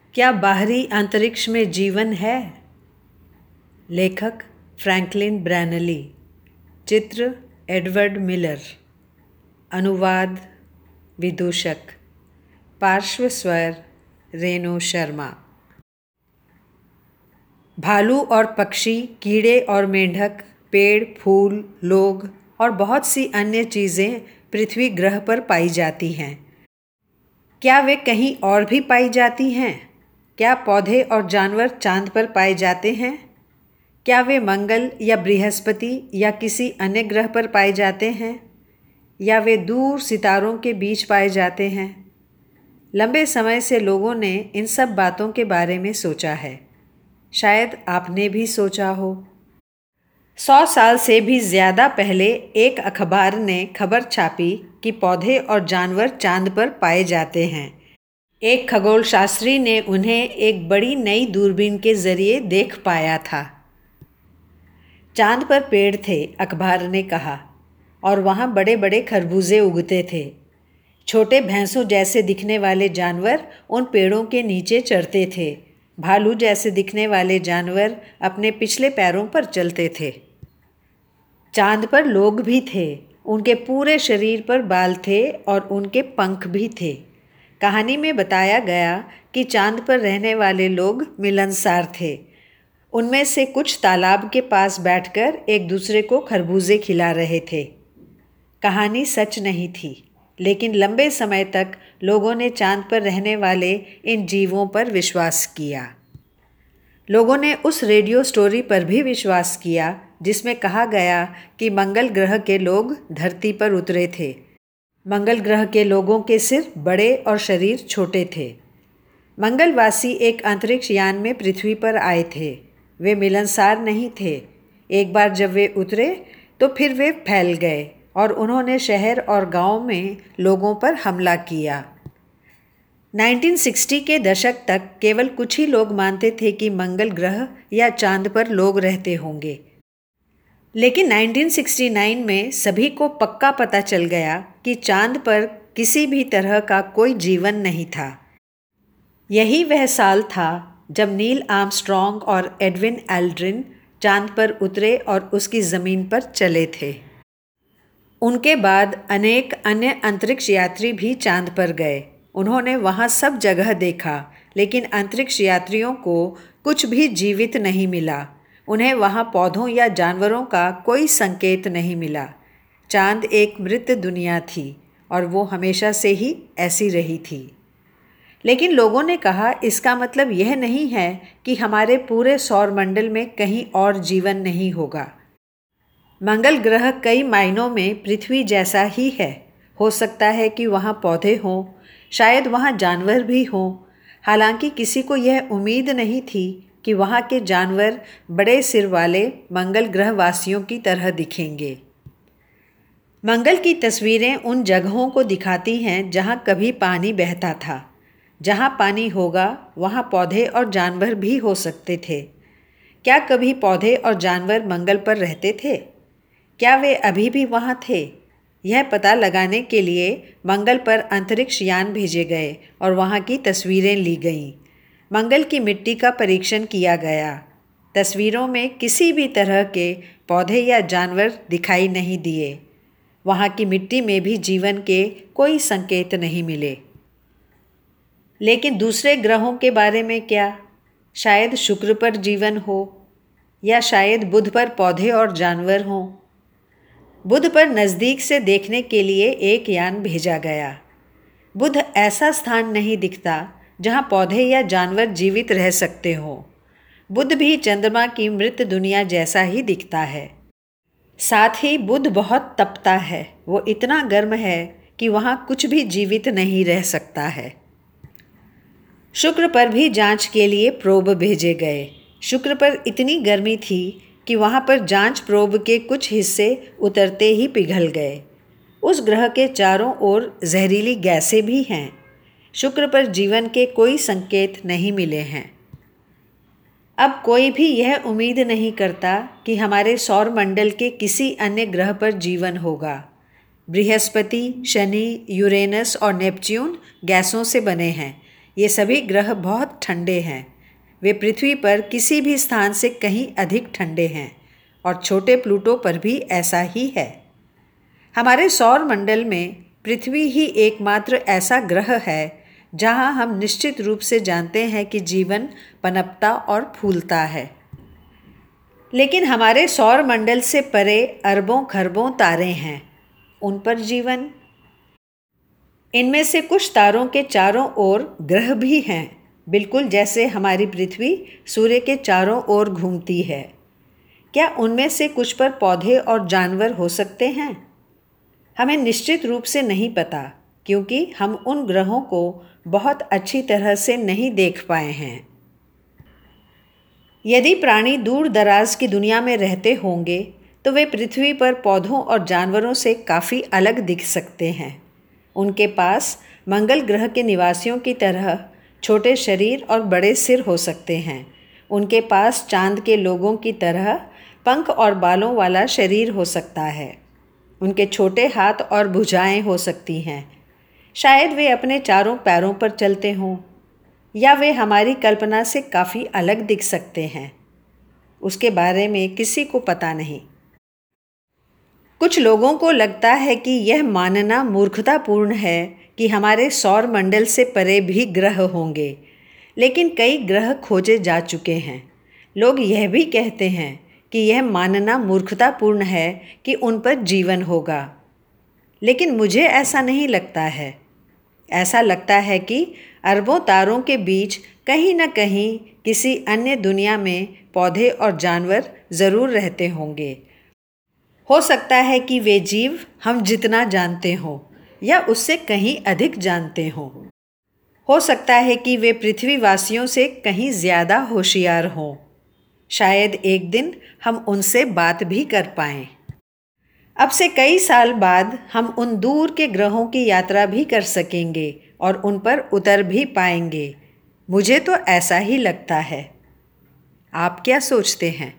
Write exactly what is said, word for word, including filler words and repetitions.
क्या बाहरी अंतरिक्ष में जीवन है? लेखक फ्रैंकलिन ब्रैनली, चित्र एडवर्ड मिलर, अनुवाद विदूषक, पार्श्व स्वर रेणु शर्मा। भालू और पक्षी, कीड़े और मेंढक, पेड़, फूल, लोग और बहुत सी अन्य चीज़ें पृथ्वी ग्रह पर पाई जाती हैं। क्या वे कहीं और भी पाई जाती हैं? क्या पौधे और जानवर चांद पर पाए जाते हैं? क्या वे मंगल या बृहस्पति या किसी अन्य ग्रह पर पाए जाते हैं? या वे दूर सितारों के बीच पाए जाते हैं? लंबे समय से लोगों ने इन सब बातों के बारे में सोचा है। शायद आपने भी सोचा हो। सौ साल से भी ज़्यादा पहले एक अखबार ने खबर छापी कि पौधे और जानवर चांद पर पाए जाते हैं। एक खगोल शास्त्री ने उन्हें एक बड़ी नई दूरबीन के जरिए देख पाया था। चांद पर पेड़ थे, अखबार ने कहा, और वहाँ बड़े बड़े खरबूजे उगते थे। छोटे भैंसों जैसे दिखने वाले जानवर उन पेड़ों के नीचे चरते थे। भालू जैसे दिखने वाले जानवर अपने पिछले पैरों पर चलते थे। चांद पर लोग भी थे। उनके पूरे शरीर पर बाल थे और उनके पंख भी थे। कहानी में बताया गया कि चांद पर रहने वाले लोग मिलनसार थे। उनमें से कुछ तालाब के पास बैठकर एक दूसरे को खरबूजे खिला रहे थे। कहानी सच नहीं थी, लेकिन लंबे समय तक लोगों ने चांद पर रहने वाले इन जीवों पर विश्वास किया। लोगों ने उस रेडियो स्टोरी पर भी विश्वास किया जिसमें कहा गया कि मंगल ग्रह के लोग धरती पर उतरे थे। मंगल ग्रह के लोगों के सिर बड़े और शरीर छोटे थे। मंगलवासी एक अंतरिक्ष यान में पृथ्वी पर आए थे। वे मिलनसार नहीं थे। एक बार जब वे उतरे तो फिर वे फैल गए और उन्होंने शहर और गांव में लोगों पर हमला किया। उन्नीस सौ साठ के दशक तक केवल कुछ ही लोग मानते थे कि मंगल ग्रह या चांद पर लोग रहते होंगे। लेकिन उन्नीस सौ उनहत्तर में सभी को पक्का पता चल गया कि चांद पर किसी भी तरह का कोई जीवन नहीं था। यही वह साल था जब नील आर्मस्ट्रॉन्ग और एडविन एल्ड्रिन चांद पर उतरे और उसकी ज़मीन पर चले थे। उनके बाद अनेक अन्य अंतरिक्ष यात्री भी चांद पर गए। उन्होंने वहाँ सब जगह देखा, लेकिन अंतरिक्ष यात्रियों को कुछ भी जीवित नहीं मिला। उन्हें वहाँ पौधों या जानवरों का कोई संकेत नहीं मिला। चांद एक मृत दुनिया थी और वो हमेशा से ही ऐसी रही थी। लेकिन लोगों ने कहा, इसका मतलब यह नहीं है कि हमारे पूरे सौरमंडल में कहीं और जीवन नहीं होगा। मंगल ग्रह कई मायनों में पृथ्वी जैसा ही है। हो सकता है कि वहाँ पौधे हों, शायद वहाँ जानवर भी हों। हालांकि किसी को यह उम्मीद नहीं थी कि वहाँ के जानवर बड़े सिर वाले मंगल ग्रह वासियों की तरह दिखेंगे। मंगल की तस्वीरें उन जगहों को दिखाती हैं जहाँ कभी पानी बहता था। जहाँ पानी होगा वहाँ पौधे और जानवर भी हो सकते थे। क्या कभी पौधे और जानवर मंगल पर रहते थे? क्या वे अभी भी वहाँ थे? यह पता लगाने के लिए मंगल पर अंतरिक्ष यान भेजे गए और वहाँ की तस्वीरें ली गईं। मंगल की मिट्टी का परीक्षण किया गया। तस्वीरों में किसी भी तरह के पौधे या जानवर दिखाई नहीं दिए। वहाँ की मिट्टी में भी जीवन के कोई संकेत नहीं मिले। लेकिन दूसरे ग्रहों के बारे में क्या? शायद शुक्र पर जीवन हो, या शायद बुध पर पौधे और जानवर हों। बुध पर नज़दीक से देखने के लिए एक यान भेजा गया। बुध ऐसा स्थान नहीं दिखता जहाँ पौधे या जानवर जीवित रह सकते हों। बुध भी चंद्रमा की मृत दुनिया जैसा ही दिखता है। साथ ही बुध बहुत तपता है। वो इतना गर्म है कि वहाँ कुछ भी जीवित नहीं रह सकता है। शुक्र पर भी जांच के लिए प्रोब भेजे गए। शुक्र पर इतनी गर्मी थी कि वहाँ पर जांच प्रोब के कुछ हिस्से उतरते ही पिघल गए। उस ग्रह के चारों ओर जहरीली गैसें भी हैं। शुक्र पर जीवन के कोई संकेत नहीं मिले हैं। अब कोई भी यह उम्मीद नहीं करता कि हमारे सौरमंडल के किसी अन्य ग्रह पर जीवन होगा। बृहस्पति, शनि, यूरेनस और नेपच्यून गैसों से बने हैं। ये सभी ग्रह बहुत ठंडे हैं। वे पृथ्वी पर किसी भी स्थान से कहीं अधिक ठंडे हैं और छोटे प्लूटो पर भी ऐसा ही है। हमारे सौर मंडल में पृथ्वी ही एकमात्र ऐसा ग्रह है जहां हम निश्चित रूप से जानते हैं कि जीवन पनपता और फूलता है। लेकिन हमारे सौर मंडल से परे अरबों खरबों तारे हैं, उन पर जीवन? इनमें से कुछ तारों के चारों ओर ग्रह भी हैं, बिल्कुल जैसे हमारी पृथ्वी सूर्य के चारों ओर घूमती है। क्या उनमें से कुछ पर पौधे और जानवर हो सकते हैं? हमें निश्चित रूप से नहीं पता, क्योंकि हम उन ग्रहों को बहुत अच्छी तरह से नहीं देख पाए हैं। यदि प्राणी दूर दराज की दुनिया में रहते होंगे तो वे पृथ्वी पर पौधों और जानवरों से काफ़ी अलग दिख सकते हैं। उनके पास मंगल ग्रह के निवासियों की तरह छोटे शरीर और बड़े सिर हो सकते हैं। उनके पास चांद के लोगों की तरह पंख और बालों वाला शरीर हो सकता है। उनके छोटे हाथ और भुजाएं हो सकती हैं। शायद वे अपने चारों पैरों पर चलते हों, या वे हमारी कल्पना से काफ़ी अलग दिख सकते हैं। उसके बारे में किसी को पता नहीं। कुछ लोगों को लगता है कि यह मानना मूर्खतापूर्ण है कि हमारे सौर मंडल से परे भी ग्रह होंगे, लेकिन कई ग्रह खोजे जा चुके हैं। लोग यह भी कहते हैं कि यह मानना मूर्खतापूर्ण है कि उन पर जीवन होगा, लेकिन मुझे ऐसा नहीं लगता है। ऐसा लगता है कि अरबों तारों के बीच कहीं न कहीं किसी अन्य दुनिया में पौधे और जानवर ज़रूर रहते होंगे। हो सकता है कि वे जीव हम जितना जानते हों या उससे कहीं अधिक जानते हों। हो सकता है कि वे पृथ्वीवासियों से कहीं ज़्यादा होशियार हों। शायद एक दिन हम उनसे बात भी कर पाएं। अब से कई साल बाद हम उन दूर के ग्रहों की यात्रा भी कर सकेंगे और उन पर उतर भी पाएंगे। मुझे तो ऐसा ही लगता है। आप क्या सोचते हैं?